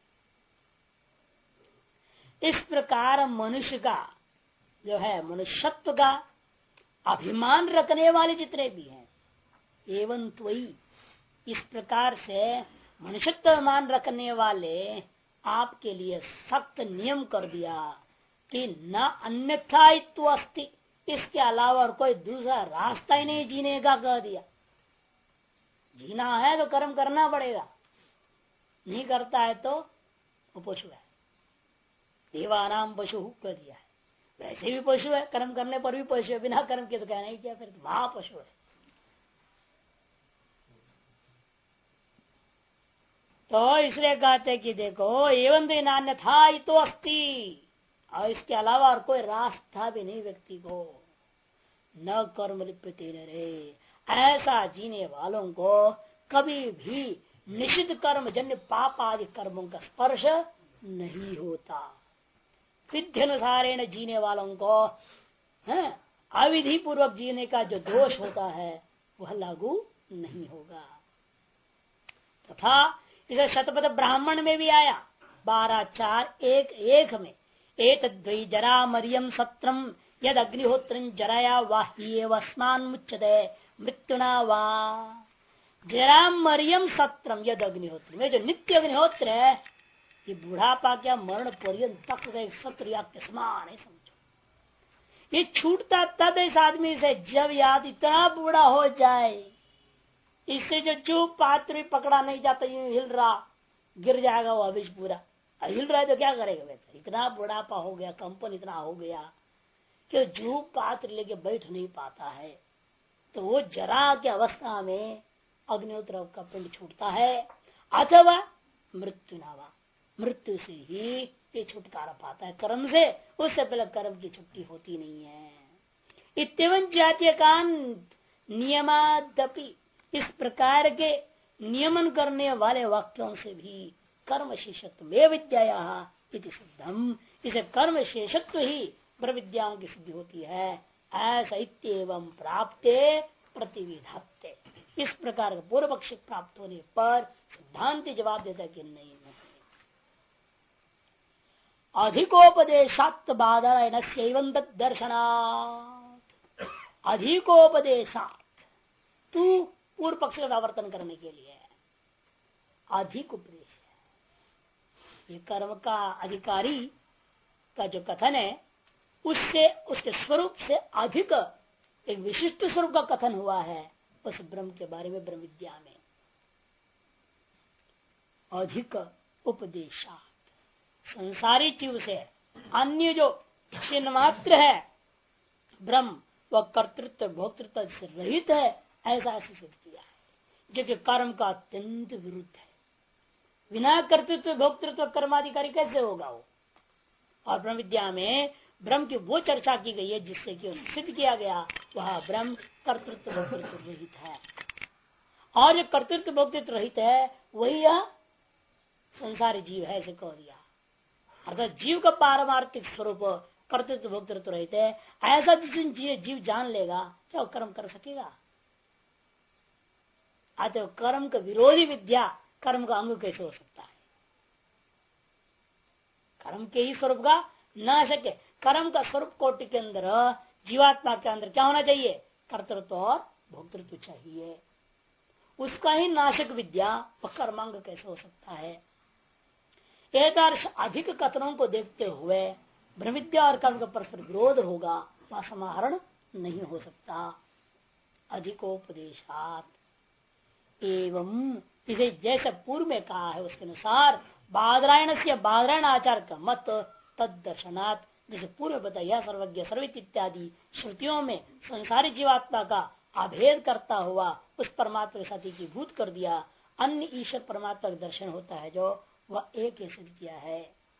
इस प्रकार मनुष्य का जो है, मनुष्यत्व का अभिमान रखने वाले जितने भी हैं, एवं त्वयि, इस प्रकार से मनुष्यत्व अभिमान रखने वाले आपके लिए सख्त नियम कर दिया कि न अन्यथायित्व अस्ति, इसके अलावा और कोई दूसरा रास्ता ही नहीं जीने का कह दिया। जीना है तो कर्म करना पड़ेगा, नहीं करता है तो वो पशु है, देवानाम पशु कर दिया है। वैसे भी पशु है, कर्म करने पर भी पशु है, बिना कर्म के तो कहना ही क्या, फिर तो महापशु है। तो इसलिए कहते कि देखो एवं तो नान्य था ही तो अस्ति, और इसके अलावा और कोई रास्ता भी नहीं व्यक्ति को, न कर्म लिप्यते नरे, ऐसा जीने वालों को कभी भी निषिद्ध कर्म जन्य पाप आदि कर्मों का स्पर्श नहीं होता। विध्यनुसारेण जीने वालों को अविधि पूर्वक जीने का जो दोष होता है वह लागू नहीं होगा। तथा इसे शतपथ ब्राह्मण में भी आया 12:4:1:1 में, एतद्वै जरा मरियम सत्रम यद अग्निहोत्र जराया वाह्येवस्मान् मुच्यते मृत्युना वा। जरा मरियम सत्रम यद अग्निहोत्र में जो नित्य अग्निहोत्र है, ये बुढ़ापा क्या मरण पर्यंत तक का एक सत्र या के समान है, समझो। ये छूटता तब इस आदमी से जब याद इतना बूढ़ा हो जाए, इससे जो पात्र भी पकड़ा नहीं जाता, यूं हिल रहा, गिर जाएगा वो अभी पूरा। हिल रहा है तो क्या करेगा वैसे, इतना बुढ़ापा हो गया, कंपन इतना हो गया कि जो पात्र लेके बैठ नहीं पाता है, तो वो जरा की अवस्था में अग्निहोत्र का पिंड छूटता है, अथवा मृत्यु नावा, मृत्यु से ही ये छुटकारा पाता है कर्म से, उससे पहले कर्म की छुट्टी होती नहीं है। इत्यवन जातीय कांत नियमादपि, इस प्रकार के नियमन करने वाले वाक्यों से भी कर्म शेषत्व में विद्या इति सिद्धम, इसे कर्म शेषत्व ही ब्रह्म विद्याओं की सिद्धि होती है। ऐसा इत्येवं प्राप्ते प्रतिविधाते, इस प्रकार का पूर्व पक्ष प्राप्त होने पर सिद्धांत जवाब देता कि नहीं, अधिकोपदेशात् बाधरायण दर्शनात्, अधिकोपदेशात्, तू पूर्व पक्ष का व्यावर्तन करने के लिए अधिक उपदेश है। ये कर्म का अधिकारी का जो कथन है उससे, उसके स्वरूप से अधिक एक विशिष्ट स्वरूप का कथन हुआ है उस ब्रह्म के बारे में, ब्रह्म विद्या में। अधिक उपदेशा, संसारी जीव से अन्य जो छिन्न मात्र है ब्रह्म, वह कर्तृत्व भोक्तृत्व से रहित है, ऐसा सिद्ध किया है, जो कि कर्म का अत्यंत विरुद्ध है। बिना कर्तृत्व भोक्तृत्व कर्माधिकारी कैसे होगा वो? और ब्रह्म विद्या में ब्रह्म की वो चर्चा की गई है जिससे कि सिद्ध किया गया वह ब्रह्म कर्तृत्व भोक्तृत्व रहित है, और जो कर्तृत्व भोक्तृत्व रहित है वही यह संसारी जीव है, ऐसे कह दिया। अर्थात जीव का पारमार्थिक स्वरूप कर्तृत्व भोक्तृत्व रहित है, ऐसा जिस दिन जीव जान लेगा क्या वो कर्म कर सकेगा? अतः कर्म का विरोधी विद्या कर्म का अंग कैसे हो सकता है? कर्म के ही स्वरूप का नाशक है। कर्म का स्वरूप कोटि के अंदर, जीवात्मा के अंदर क्या होना चाहिए? कर्तृत्व और भोक्तृत्व चाहिए। उसका ही नाशक विद्या कर्मांग कैसे हो सकता है? एक अधिक कथनों को देखते हुए ब्रह्म विद्या और कर्म का परस्पर विरोध होगा, वह समाहरण नहीं हो सकता। अधिकोपदेशात एवं, इसे जैसे पूर्व में कहा है उसके अनुसार बादरायण से बादरायण आचार का मत तद दर्शनात्, जैसे पूर्व बताया सर्वज्ञ सर्वित इत्यादि श्रुतियों में संसारी जीवात्मा का अभेद करता हुआ उस परमात्मा के साथ एकीभूत कर दिया। अन्य ईश्वर परमात्मा का दर्शन होता है जो वह एक ही सिद्ध किया है।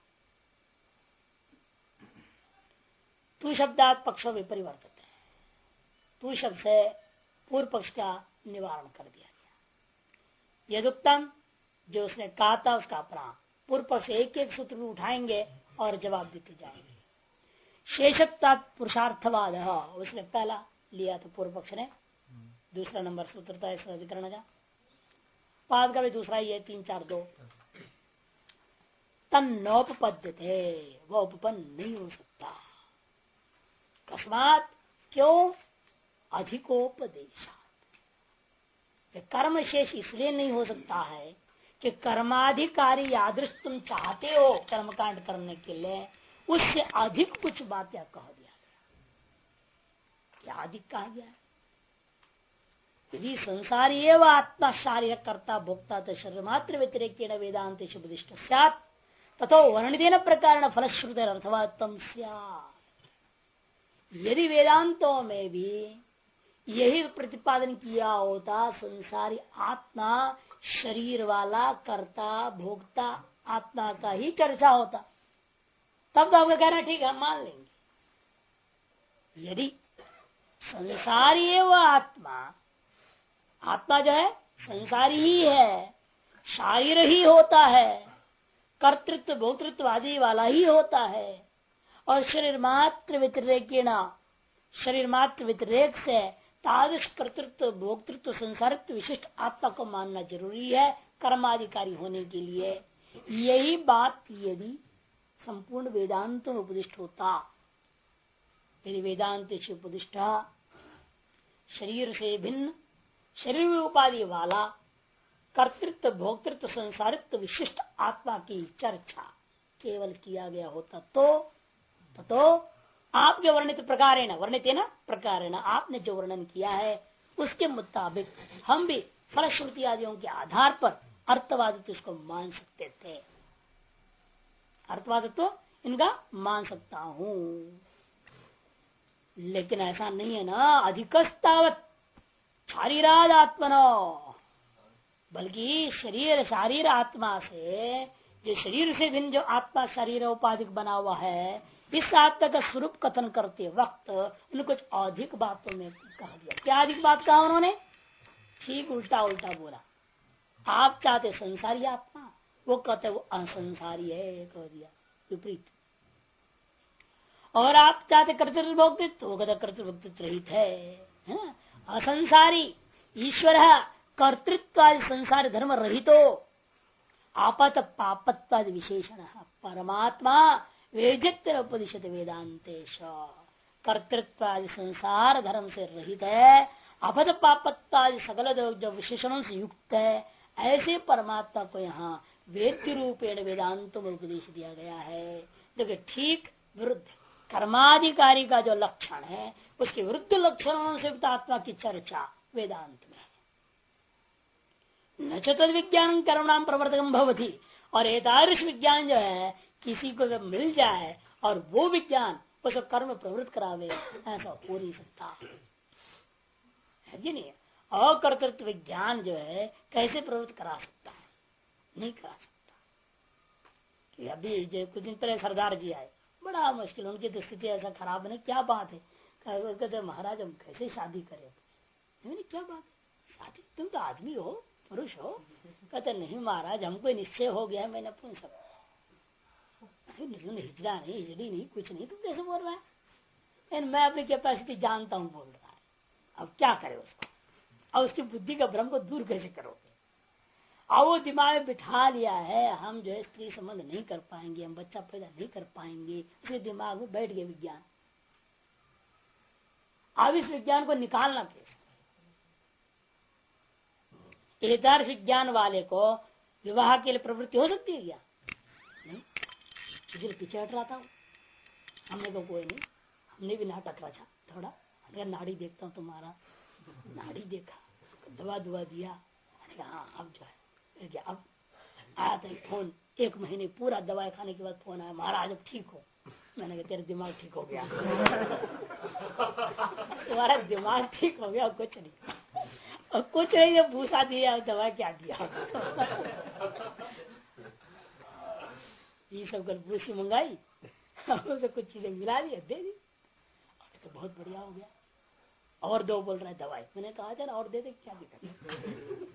तू शब्दात पक्ष विपरिवर्तित है, तू शब्द से पूर्व पक्ष का निवारण कर दिया गया। यदुक्तम, जो उसने कहा था उसका अपना पूर्व पक्ष एक एक सूत्र में उठाएंगे और जवाब देते जाएंगे। शेषत्ता पुरुषार्थवाद, उसने पहला लिया था पूर्व पक्ष ने, दूसरा नंबर सूत्र था इस अधिकरण का, पाद का भी दूसरा ही है 3, 4, 2। तन्नोपपद्यते, वह उपपन्न नहीं हो सकता। कस्मात, क्यों? अधिकोपदेशात, कर्म शेष इसलिए नहीं हो सकता है कि कर्माधिकारी यादृश तुम चाहते हो कर्मकांड करने के लिए, उससे अधिक कुछ बातें कह दिया गया। क्या अधिक कहा गया है? यदि संसारी एवं आत्मा शारीरिक कर्ता भोक्ता तो शरीर मात्र व्यतिरेक वेदांत उपदिष्ट सैत् तथो वर्णितेन प्रकार फलश्रुत अर्थवात्म स्यात्। यदि वेदांतों में भी यही प्रतिपादन किया होता संसारी आत्मा शरीर वाला कर्ता भोक्ता आत्मा का ही चर्चा होता, तब तो आपका कहना ठीक है, हम मान लेंगे। यदि संसारी एवं आत्मा, आत्मा जो है संसारी ही है, शारीर ही होता है, कर्तृत्व भोक्तृत्व आदि वाला ही होता है, और शरीर मात्र व्यतिरेक से तादृश कर्तृत्व भोक्तृत्व संसारित्व विशिष्ट आत्मा को मानना जरूरी है कर्माधिकारी होने के लिए। यही बात यदि संपूर्ण वेदांत में उपदिष्ट होता, यदि वेदांत से उपदिष्ट शरीर से भिन्न शरीर उपाधि वाला कर्तृत्व भोक्तृत्व संसारित्व विशिष्ट आत्मा की चर्चा केवल किया गया होता तो आपके वर्णित प्रकारेण, वर्णित है ना प्रकारेण, आपने जो वर्णन किया है उसके मुताबिक हम भी फलश्रुति आदियों के आधार पर अर्थवादित्व इसको मान सकते थे। अर्थवादित्व इनका मान सकता हूं, लेकिन ऐसा नहीं है ना। अधिकस्तावत शारीराद आत्मनो, बल्कि शरीर शारीर आत्मा से, जो शरीर से भिन्न जो आत्मा शरीर उपाधिक बना हुआ है, इस आत्मा का स्वरूप कथन करते वक्त उन्होंने कुछ अधिक बातों में कहा दिया। क्या अधिक बात कहा उन्होंने? ठीक उल्टा उल्टा बोला। आप चाहते संसारी आत्मा, वो कहते वो असंसारी है, कह दिया विपरीत। और आप चाहते कर्तृत्व भोक्तृत्व, वो कहते कर्तृत्व रहित है ना? असंसारी ईश्वर कर्तृत्व संसार धर्म रहितो आपत पापत्वादि विशेषण परमात्मा वेदित्र उपदिशत वेदांतेश। कर्तृत्व संसार धर्म से रहित है, अपद पापत्वादि सकल जो विशेषणों से युक्त है, ऐसे परमात्मा को यहाँ वेद्य रूपेण वेदांतों में उपदेश दिया गया है। देखिए ठीक विरुद्ध कर्माधिकारी का जो लक्षण है, उसके विरुद्ध लक्षणों से आत्मा की चर्चा वेदांत में है। न तद विज्ञान कर्मणाम प्रवर्तकम भवति। और एतादृश विज्ञान जो है किसी को जब मिल जाए और वो विज्ञान उसको कर्म प्रवृत्त करावे, ऐसा हो नहीं सकता है कि नहीं? अकर्तृत्व विज्ञान जो है कैसे प्रवृत्त करा सकता है? नहीं करा सकता। कि अभी जो कुछ दिन पहले सरदार जी आए, बड़ा मुश्किल, उनकी तो स्थिति ऐसा खराब है। क्या बात है? कहते महाराज हम कैसे शादी करें? क्या बात है? शादी तुम तो आदमी हो, पुरुष हो। कहते नहीं महाराज हमको निश्चय हो गया है, मैंने पूछ सकता हिजड़ा नहीं, हिजड़ी नहीं, कुछ नहीं, तुम कैसे बोल रहा है? मैं अपनी कैपेसिटी जानता हूँ बोल रहा है। अब क्या करे उसको? और उसकी बुद्धि का भ्रम को दूर कैसे करोगे? अब वो दिमाग में बिठा लिया है हम जो है स्त्री संबंध नहीं कर पाएंगे, हम बच्चा पैदा नहीं कर पाएंगे, उसके दिमाग में बैठ गया विज्ञान। अब इस विज्ञान को निकालना कैसे? आदर्श विज्ञान वाले को विवाह के लिए प्रवृत्ति हो सकती है क्या? नहीं। इसलिए पीछे हट रहा था हमने तो कोई नहीं, हमने भी नाटक रचा थोड़ा। अगर नाड़ी देखता हूँ तुम्हारा, नाड़ी देखा, दवा दुआ दिया, हाँ अब जो है क्या? अब आया था फोन, 1 महीने पूरा दवाई खाने के बाद फोन आया, महाराज अब ठीक हो। मैंने कहा तेरा दिमाग ठीक हो गया। तुम्हारा दिमाग ठीक हो गया, कुछ नहीं। और कुछ नहीं, जब भूसा दिया दवा क्या दिया? ये सब कल भूसी मंगाई, तो कुछ चीजें मिला दी, दे दी, तो बहुत बढ़िया हो गया। और 2 बोल रहा है दवाई, मैंने कहा चल और दे दे, क्या दिक्कत?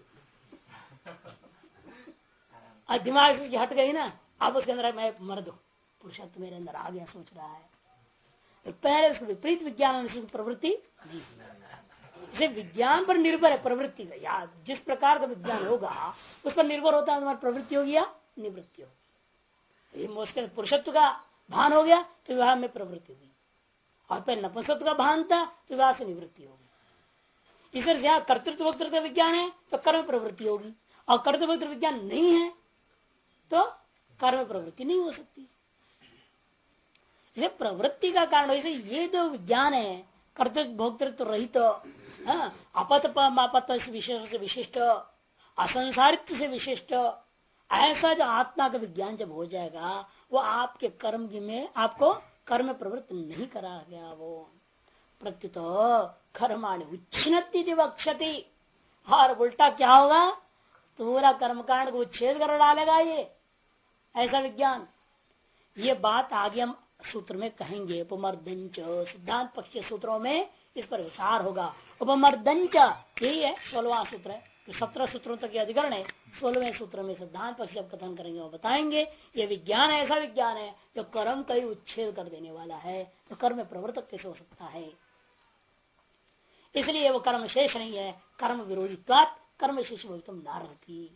और दिमाग से हट गई ना, अब उसके अंदर मैं मर्द हूँ, पुरुषत्व मेरे अंदर आ गया, सोच रहा है। तो पहले उसको विपरीत विज्ञान प्रवृत्ति नहीं, इसे विज्ञान पर निर्भर है प्रवृत्ति का। या जिस प्रकार का विज्ञान होगा उस पर निर्भर होता है, तुम्हारी प्रवृत्ति होगी या निवृत्ति होगी। मुश्किल पुरुषत्व का भान हो गया तो विवाह में प्रवृत्ति होगी, और पहले नपुंसकत्व का भान था तो विवाह से निवृत्ति होगी। इस तरह से कर्तृत्व वक्तृत्व विज्ञान है तो कर्म प्रवृत्ति होगी, और कर्तृत्व वक्तृत्व विज्ञान नहीं है तो कर्म प्रवृत्ति नहीं हो सकती। इसे प्रवृत्ति का कारण इसे ये जो विज्ञान है कर्तृत्व भोक्तृत्व रहित, अपत मापत से विशेष से विशिष्ट, असंसारित्व से विशिष्ट, ऐसा जो आत्मा का विज्ञान जब हो जाएगा वो आपके कर्म में आपको कर्म प्रवृत्त नहीं करा गया। वो प्रत्युत कर्माणि उच्छिन्नति वक्षति, और उल्टा क्या होगा? पूरा कर्मकांड को उच्छेद कर डालेगा ये ऐसा विज्ञान। ये बात आगे हम सूत्र में कहेंगे। उपमर्दंच सिद्धांत पक्ष के सूत्रों में इस पर विचार होगा। उपमर्दंच यही है 16वां सूत्र है, तो 17 सूत्रों तक के अधिकरण है। 16वें सूत्र में सिद्धांत पक्ष जब कथन करेंगे वो बताएंगे ये विज्ञान ऐसा विज्ञान है जो कर्म का ही उच्छेद कर देने वाला है, तो कर्म में प्रवर्तक कैसे हो सकता है? इसलिए वो कर्म शेष नहीं है, कर्म विरोधित्वात् कर्म शेष भवितुम न रहती।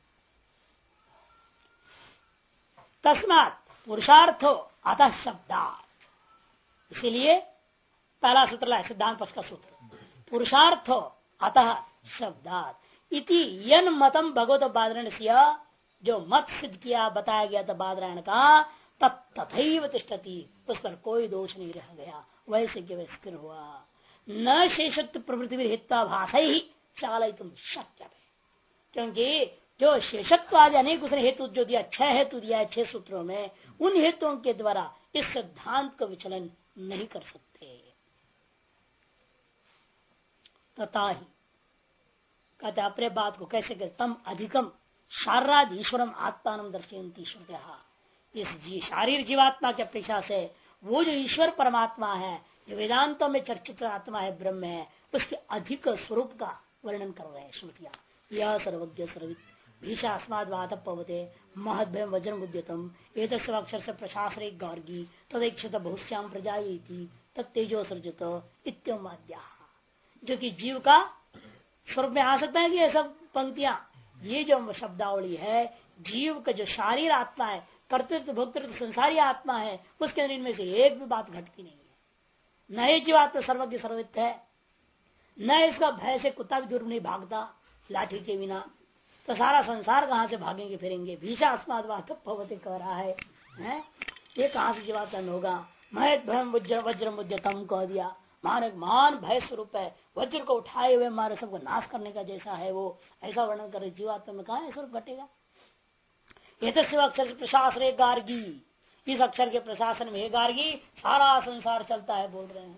तस्मात् पुरुषार्थो अतः शब्दात्, इसीलिए पहला सूत्र है सिद्धांत पक्ष का सूत्र, पुरुषार्थो अतः शब्दात् इति यन मतम भगवत बादरायण से, जो मत सिद्ध किया बताया गया था बादरायण का, तथैव तिष्ठति, उस पर कोई दोष नहीं रह गया, वैसे के वैसे स्थिर हुआ। न शेषत्व प्रवृत्ति हित्वाभास ही चालयितुम शक्य है, क्योंकि जो शेषत्व आदि अनेक उसने हेतु जो दिया, 6 हेतु दिया है 6 सूत्रों में, उन हेतुओं के द्वारा इस सिद्धांत का विचलन नहीं कर सकते। तथा ही कहते अपने बात को कैसे कहते तम अधिकम शारीराद ईश्वरम आत्मान दर्शयंती श्रुत्या। इस शारीर जीवात्मा की अपेक्षा से वो जो ईश्वर परमात्मा है, जो वेदांतों में चर्चित आत्मा है, ब्रह्म है, उसके अधिक स्वरूप का वर्णन कर रहे हैं श्रुतियां। यह सर्वज्ञ सर्वित भीषास्माद वात पवते महद्भय वज्रम उद्यतम एक अक्षर से प्रशासरे गार्गी तदैक्षत बहुश्याम प्रजा तत्तेजो सृजत इत्याद्या। जो कि जीव का स्वरूप में आ सकता है कि ये सब पंक्तियां, ये जो शब्दावली है, जीव का जो शारीर आत्मा है, कर्तृत्व भोक्तृत्व संसारी आत्मा है, उसके अंदर इनमें से एक भी बात घटती नहीं है। न ये जीवात्मा सर्वज्ञ सर्वित है, न इसका भय से कुत्ता भी दूर नहीं भागता लाठी के बिना, तो सारा संसार कहाँ से भागेंगे फिरेंगे। भीषा अस्माद भगवती कह रहा है, ये कहाँ से जीवात्मा होगा। महत भयम वज्र मुद्यतम कह दिया, महान भय स्वरूप है, वज्र को उठाए हुए हमारे सबको नाश करने का जैसा है वो, ऐसा वर्णन कर जीवात्मा में कहा स्वरूप घटेगा। ये तो अक्षर से प्रशासन गार्गी, इस अक्षर के प्रशासन में गार्गी सारा संसार चलता है बोल रहे हैं।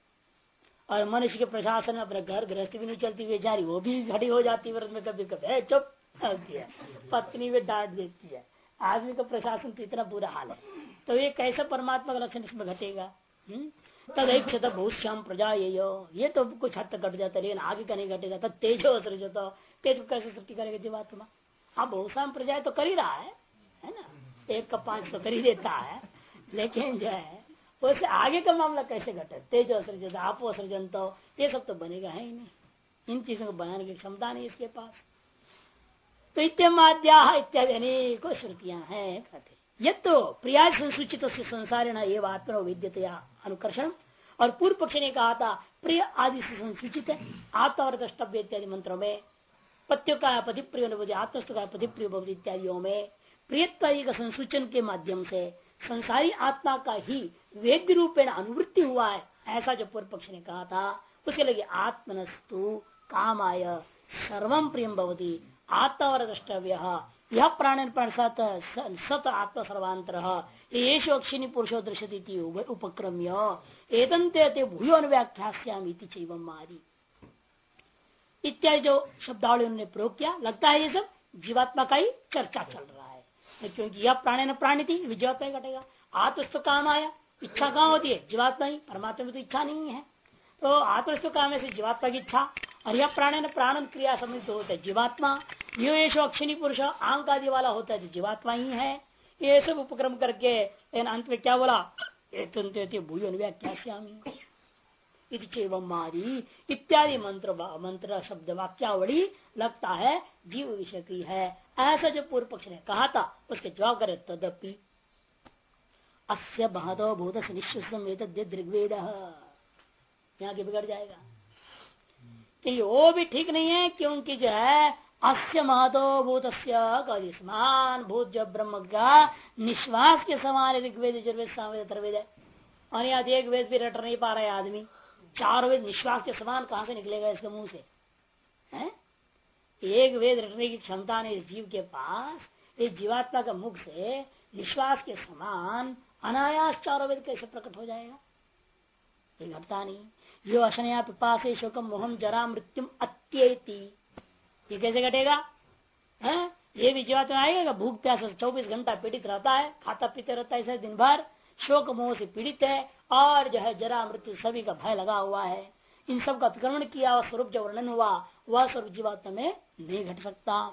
और मनुष्य के प्रशासन में अपने घर गृहस्थी भी नहीं चलती बेचारी, वो भी खड़ी हो जाती है व्रत में, कभी कभी चुप होती है, पत्नी भी डांट देती है। आदमी का प्रशासन तो इतना बुरा हाल है, तो ये कैसे परमात्मा का लक्षण इसमें घटेगा। तद एक बहुत श्याम प्रजा ये तो कुछ हद तक घट जाता है, लेकिन आगे का नहीं घटेगा। तब तेजो सृजत, तेज को कैसे सृष्टि करेगा जीवात्मा। अब बहुत श्याम प्रजा तो कर ही रहा है ना, 1 का 5 तो कर ही देता है, लेकिन जो है उससे आगे का मामला कैसे घटे। तेजो सृजत आपो सृजन, तो ये सब तो बनेगा है ही नहीं, इन चीजों को बनाने की क्षमता नहीं इसके पास। तो इत्याद्या इत्यादि अनेकों श्रुतियां हैं। कहते ये तो प्रिया संसूचित संसारिण एवं आत्मा विद्यतया अनुकर्षण, और पूर्व पक्ष ने कहा था प्रिय आदि से संसूचित है आत्मा और द्रष्टव्य इत्यादि मंत्रों में, पत्यों का पति प्रिय भवति आत्मस्थ का पति प्रिय भवति इत्यादियों में प्रियत्व का संसूचन के माध्यम से संसारी आत्मा का ही वेद्य रूपेण अनुवृत्ति हुआ है, ऐसा जो पूर्व पक्ष ने कहा था। उसके लगे आत्मनस्तु कामाय सर्वम प्रियम भवति आत्मा और द्रष्टव्य यह प्राण सत आत्मा सर्वांतर येषु अक्षिणी पुरुषो दृश्यति उपक्रम्य एतन्ते भूयो अनुव्याख्यास्यामि इति चैवम आदि इत्यादि जो शब्दावली उन्होंने प्रयोग किया। लगता है ये सब जीवात्मा का ही चर्चा चल रहा है, क्योंकि यह प्राण न प्राणी थी जीवात्मा ही घटेगा। आत्मस्थ काम आया, इच्छा कहाँ होती है जीवात्मा ही, परमात्मा में तो इच्छा नहीं है। तो आत्मस्थ काम से जीवात्मा की इच्छा, और यह प्राण प्राणन क्रिया सम्मिलित होता है जीवात्मा। यो अक्षिणी पुरुष आंक आदि वाला होता है जीवात्मा ही है। ये सब उपक्रम करके अंत में क्या बोला, भूयो अनुव्याख्यास्यामि इत्यादि मंत्र शब्द वाक्यावली लगता है जीव विषय की है, ऐसा जो पूर्व पक्ष ने कहा था उसके जवाब करे तदपि अस्य महतो भूत दृग्वेद, यहाँ के बिगड़ जाएगा कि वो भी ठीक नहीं है, क्योंकि जो है अस्य महतो भूत समान भूत जो ब्रह्म का निश्वास के समान ऋग्वेद यजुर्वेद सामवेद अथर्ववेद है। और यहाँ एक वेद भी रट नहीं पा रहा है आदमी, 4 वेद निश्वास के समान कहां से निकलेगा इसके मुंह से है? एक वेद रटने की क्षमता नहीं इस जीव के पास, इस जीवात्मा का मुख से निश्वास के समान अनायास 4 वेद कैसे प्रकट हो जाएगा, ये घटता नहीं। यो अशनया पिपासे शोकम मोहम जरा मृत्युम अत्येति, ये कैसे घटेगा है? ये भी जीवात्मा आएगा, भूख प्यास 24 घंटा पीड़ित रहता है, खाता पीते रहता है दिन भर, शोक मोह से पीड़ित है, और जो है जरा मृत्यु सभी का भय लगा हुआ है। इन सब का अतिक्रमण किया और स्वरूप जो वर्णन हुआ वह स्वरूप जीवात्मा में नहीं घट सकता।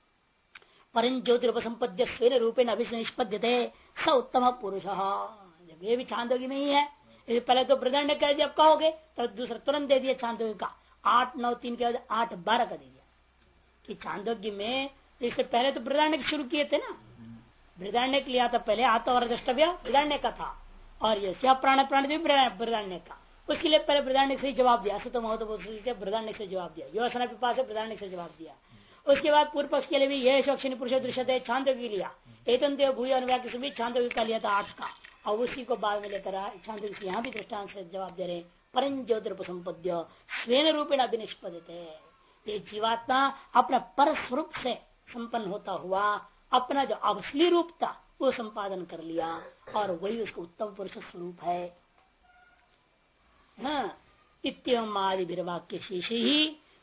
परं ज्योतिरुपसंपद्य स्वेन रूपेण अभिनिष्पद्यते स उत्तम पुरुष, ये भी छांदोग्य में ही है। पहले तो बृहदारण्यक कह दिया, अब कहोगे तो दूसरा तुरंत दे दिया छांदोग्य का 8, 9, 3 के 8, 12 का दे दिया कि छांदोग्य में। इससे पहले तो बृहदारण्यक शुरू किए थे ना, बृहदारण्यक लिया था पहले, आत्मा और द्रष्टव्य बृहदारण्यक का था, और ये प्राण प्राण भी बृहदारण्यक का। उसके लिए पहले बृहदारण्यक से जवाब दिया, असत महत्व बृहदारण्यक से जवाब दिया, योजना के पास बृहदारण्यक से जवाब दिया। उसके बाद पूर्व पक्ष के लिए भी ये अक्षिणी पुरुष दृश्यते छांदोग्य लिया, एतन्ते भूय अनुव्याख्या से भी छांदोग्य का लिया था 8 का, और उसी को बाद में लेकर छांदोग्य से यहाँ भी दृष्टांत से जवाब दे रहे। परं ज्योतिरुपसंपद्य स्वेन रूपेण अभिनिष्पद्यते, ये जीवात्मा अपना पर स्वरूप से संपन्न होता हुआ अपना जो असली रूप था वो संपादन कर लिया, और वही उसका उत्तम पुरुष स्वरूप है। इत्यम आदि वाक्य शेष ही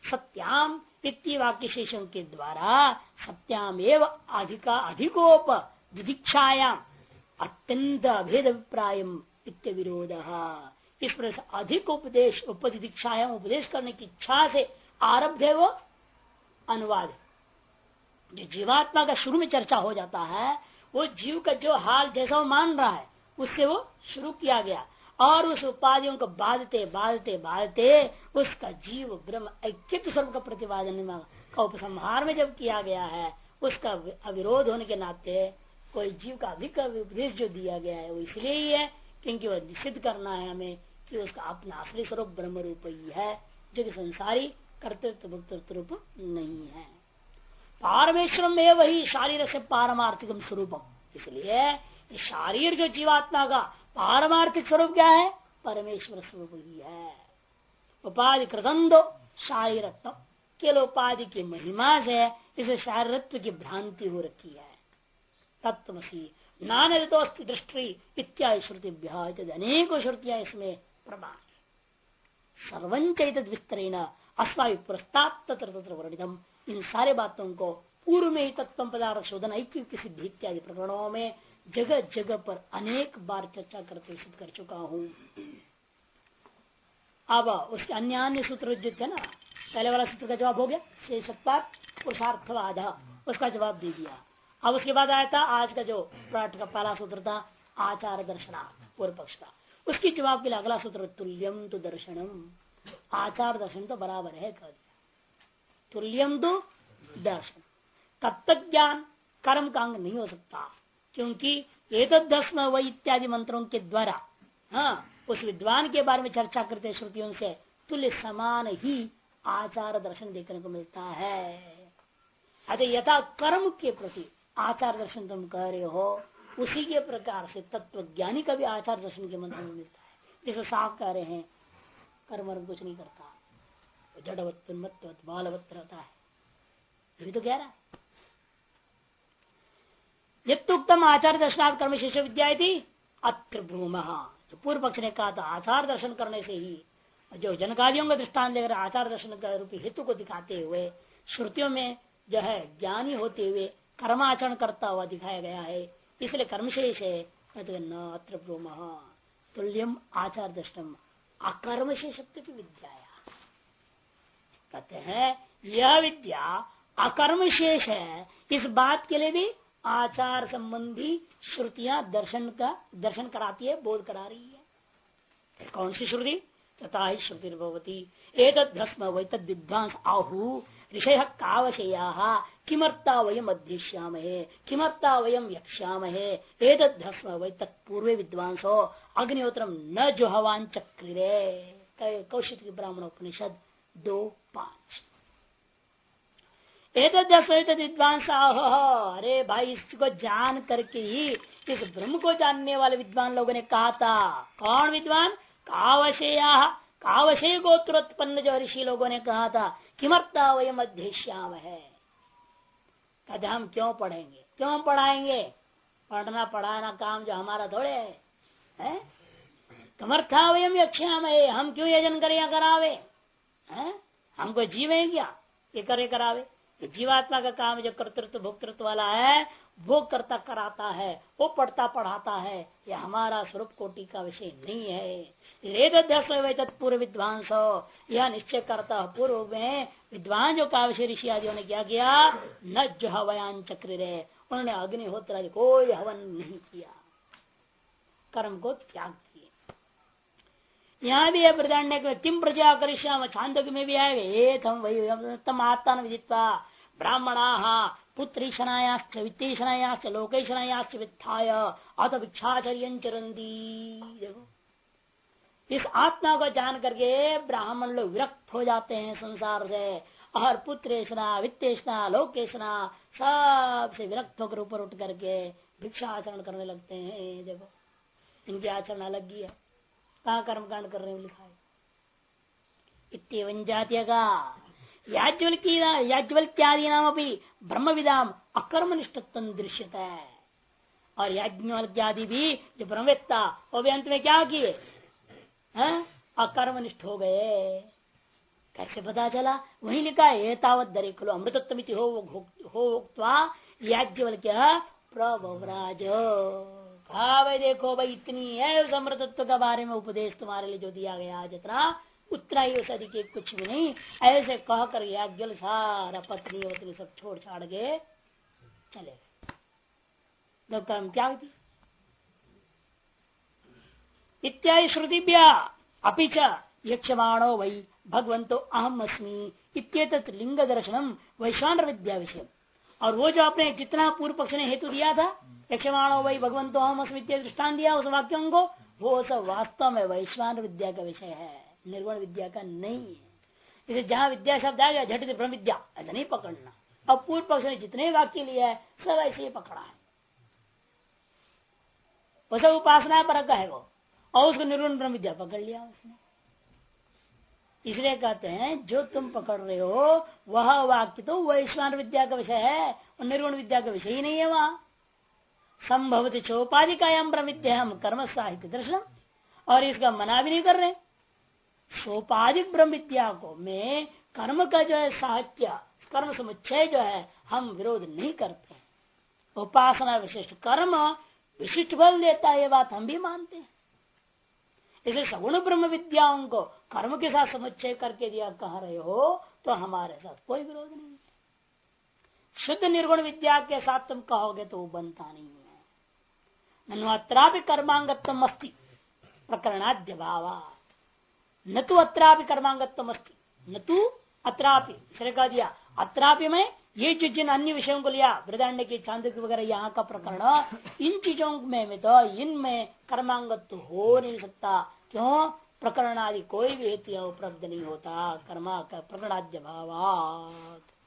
सत्याम इति वाक्य शेषों के द्वारा सत्याम एवं अधिकोप दिदीक्षायाम अत्यंत अभेद अभिप्राय विरोध। इस प्रकार से अधिक उपदेश उपदिदीक्षायाम उपदेश करने की इच्छा से आरब्ध है वो अनुवाद है। जो जीवात्मा का शुरू में चर्चा हो जाता है वो जीव का जो हाल जैसा वो मान रहा है उससे वो शुरू किया गया और उस उपाधियों को बाधते बाधते बाधते उसका जीव ब्रह्म ऐक्य स्वरूप का प्रतिपादन का उपसंहार में जब किया गया है उसका अविरोध होने के नाते कोई जीव का अधिक उपदेश जो दिया गया है वो इसलिए ही है क्योंकि वह सिद्ध करना है हमें कि उसका अपना असली स्वरूप ब्रह्म रूप ही है जो कि संसारी कर्तृत्व भोक्तृत्व रूप नहीं है। पारमेश्वर में वही शारीर से पारमार्थिक स्वरूपम, इसलिए शारीर जो जीवात्मा का पारमार्थिक स्वरूप क्या है परमेश्वर स्वरूप ही है। उपाधि कृतंदो शारीरत्व केवल उपाधि की महिमा से इसे शारीरत्व की भ्रांति हो रखी है। तत्वसी नानदोस्ति दृष्टि इत्यादि श्रुतिभ्य अनेकों श्रुतियां इसमें प्रमाण सर्वंचित विस्तरेण अस्माभि प्रस्ताव तत्र तत्र वर्णितम। इन सारे बातों को पूर्व में ही तत्व पदार्थ शोधन ऐक्य की सिद्धि इत्यादि प्रकरणों में जगह जगह पर अनेक बार चर्चा करके सिद्ध कर चुका हूँ। अब उसके अन्य सूत्र जो थे ना पहले वाला सूत्र का जवाब हो गया शेषत्वात् पुरुषार्थवाद, उसका जवाब दे दिया। अब उसके बाद आया था आज का जो पाठ का पहला सूत्र था आचार दर्शना पूर्व पक्ष का, उसकी जवाब के लिए अगला सूत्र तुल्यम तो दर्शनम, आचार दर्शन तो बराबर है कह दिया। तुल्यम तो दर्शन तब तक ज्ञान कर्म का अंग नहीं हो सकता क्योंकि एतद्दस्म वही इत्यादि मंत्रों के द्वारा उस विद्वान के बारे में चर्चा करते श्रुतियों से तुल्य समान ही आचार दर्शन देखने को मिलता है। अतः यथा कर्म के प्रति आचार दर्शन तुम कह रहे हो उसी के प्रकार से तत्व ज्ञानी का भी आचार दर्शन के मंत्र में मिलता है। जैसे साफ कह रहे हैं कर्म कुछ नहीं करता, जड़वत् उन्मत्त बालवत् रहता है, यही तो कह रहा है। यत्तुक्तम आचार दर्शनार्थ कर्म शेष विद्या थी अत्र भूम, जो पूर्व पक्ष ने कहा था आचार दर्शन करने से ही जो जनकादियों का दृष्टान देकर आचार दर्शन का रूपी हेतु को दिखाते हुए श्रुतियों में जो है ज्ञानी होते हुए कर्माचरण करता हुआ दिखाया गया है, इसलिए कर्मशेष है। न अत्र भ्रूम तुल्यम आचार दर्शनम अकर्मशेषत्व की विद्या, कहते हैं यह विद्या अकर्मशेष है। इस बात के लिए भी आचार संबंधी श्रुतियां दर्शन कराती है, बोध करा रही है। कौन सी श्रुति? तथा ही श्रुति भवती एतद्भस्म वै तद विद्वांस आहु ऋषय कावशया किमर्ता वयम अध्यक्ष्यामहे किमर्ता वयम यक्ष्यामहे एतद्भस्म वै तत्पूर्वे विद्वांसो अग्निहोत्रम न जुहवान चक्रिरे। कौशिक ब्राह्मण उपनिषद 2:5। विद्वांस अरे भाई इसको जान करके ही इस ब्रह्म को जानने वाले विद्वान लोगों ने कहा था। कौन विद्वान? कावशेया, कावशेय गोत्रोत्पन्न जो ऋषि लोगों ने कहा था किमर्ता वयम अध्यक्ष्याम है, कहते हम क्यों पढ़ेंगे, क्यों पढ़ाएंगे, पढ़ना पढ़ाना काम जो हमारा थोड़े है। कमर्था वयम यक्ष्याम है, हम क्यों यजन करें करावे है? हमको जीवे क्या ये करे करावे? जीवात्मा का काम जो कर्तृत्व भोक्तृत्व वाला है वो करता कराता है, वो पढ़ता पढ़ाता है, ये हमारा स्वरूप कोटि का विषय नहीं है। तत्पूर्व विद्वांस यह निश्चय करता पूर्व में विद्वान जो का विषय ऋषि आदियों ने क्या किया, न जो हवयान चक्र रे, उन्होंने अग्निहोत्र कोई हवन नहीं किया, कर्म को त्याग किए। यहाँ भी है प्रधान्य में किम प्रजा करिष्याम, छांदोग्य में भी आएगा वही तम आत्मा विदित्वा ब्राह्मणा पुत्रीशनायाश्च वित्तीशनायाश्च लोकेशनायाश्च वित्थाय अत भिक्षाचर्यं चरन्ति। देखो इस आत्मा को जान करके ब्राह्मण लोग विरक्त हो जाते हैं संसार से और पुत्रेशना वित्तेशना लोकेशना सबसे विरक्त होकर ऊपर उठ करके भिक्षा आचरण करने लगते हैं। देखो इनकी आचरण अलग ही है, कहाँ कर्मकांड कर रहे हैं लिखा है। इतवन जातीय का याज्ञवल्क्यादि नाम अपनी ब्रह्म विदाम अकर्म निष्ठत्व दृश्यता है। और याज्ञवल्क्यादि भी जो ब्रह्मवेत्ता वो भी अंत में क्या किए, अकर्मनिष्ठ हो गए। कैसे पता चला? वही लिखा है एतावत दरे खलो अमृतत्वमिति होक्त्वा याज्ञवल्क्य प्रभवराज। हाँ भाई देखो भाई इतनी है उस अमृतत्व के बारे में उपदेश तुम्हारे लिए जो दिया गया जितना उतना ही, उस अधिक कुछ भी नहीं। ऐसे कह कर याज्ञवल सारा पत्नी वत्नी सब छोड़ छाड़ के चले गए। कर्म त्याग दिया इत्यादि श्रुतिभ्या अपि च यक्षमाणो वही भगवंतो अहम अस्मि इत्येतत् लिंग दर्शनम वैश्वानर विद्या विषय। और वो जो आपने जितना पूर्व पक्ष ने हेतु दिया था यक्षमाणो वही भगवंतो अहम अस्मि इत्यादि दृष्टान दिया उस वाक्यों को, वो सब वास्तव में वैश्वानर विद्या का विषय है, निर्गुण विद्या का नहीं है। इसे जहाँ विद्या शब्द आ गया झट से ब्रह्म विद्या ऐसा नहीं पकड़ना। अब पूर्व पक्ष ने जितने वाक्य लिया है सब ऐसे ही पकड़ा है, वो सब उपासना पर रखा है वो, और उसको निर्गुण ब्रह्म विद्या पकड़ लिया उसने। इसलिए कहते हैं जो तुम पकड़ रहे हो वह वाक्य तो वैश्वानर विद्या का विषय है और निर्गुण विद्या का विषय ही नहीं है। वहां संभवत चौपाधिकायाम ब्रह्म विद्या हम कर्म साहित्य दर्शन, और इसका मना भी नहीं कर रहे। सोपाधिक ब्रह्म विद्या को में कर्म का जो है साहित्य कर्म समुच्चय जो है हम विरोध नहीं करते। उपासना विशिष्ट कर्म विशिष्ट फल देता है, ये बात हम भी मानते हैं। इसलिए सगुण ब्रह्म विद्याओं को कर्म के साथ समुच्चय करके दिया कह रहे हो तो हमारे साथ कोई विरोध नहीं है। शुद्ध निर्गुण विद्या के साथ तुम कहोगे तो वो बनता नहीं है। नन्वात्रापि कर्मांगत्वम अस्ति प्रकरणाद्य भावा, न तो अत्रापि कर्मांगत्वम अस्ति न तो अत्रापि, इसने कह दिया अत्रापि में ये जो जिन अन्य विषयों को लिया वृदारण्य के चांदोक्य वगैरह यहाँ का प्रकरण, इन चीजों में तो इनमें कर्मांगत्व हो नहीं सकता। क्यों? प्रकरण आदि कोई भी हेतु उपलब्ध नहीं होता कर्मा का प्रकरणाद्य भावात्।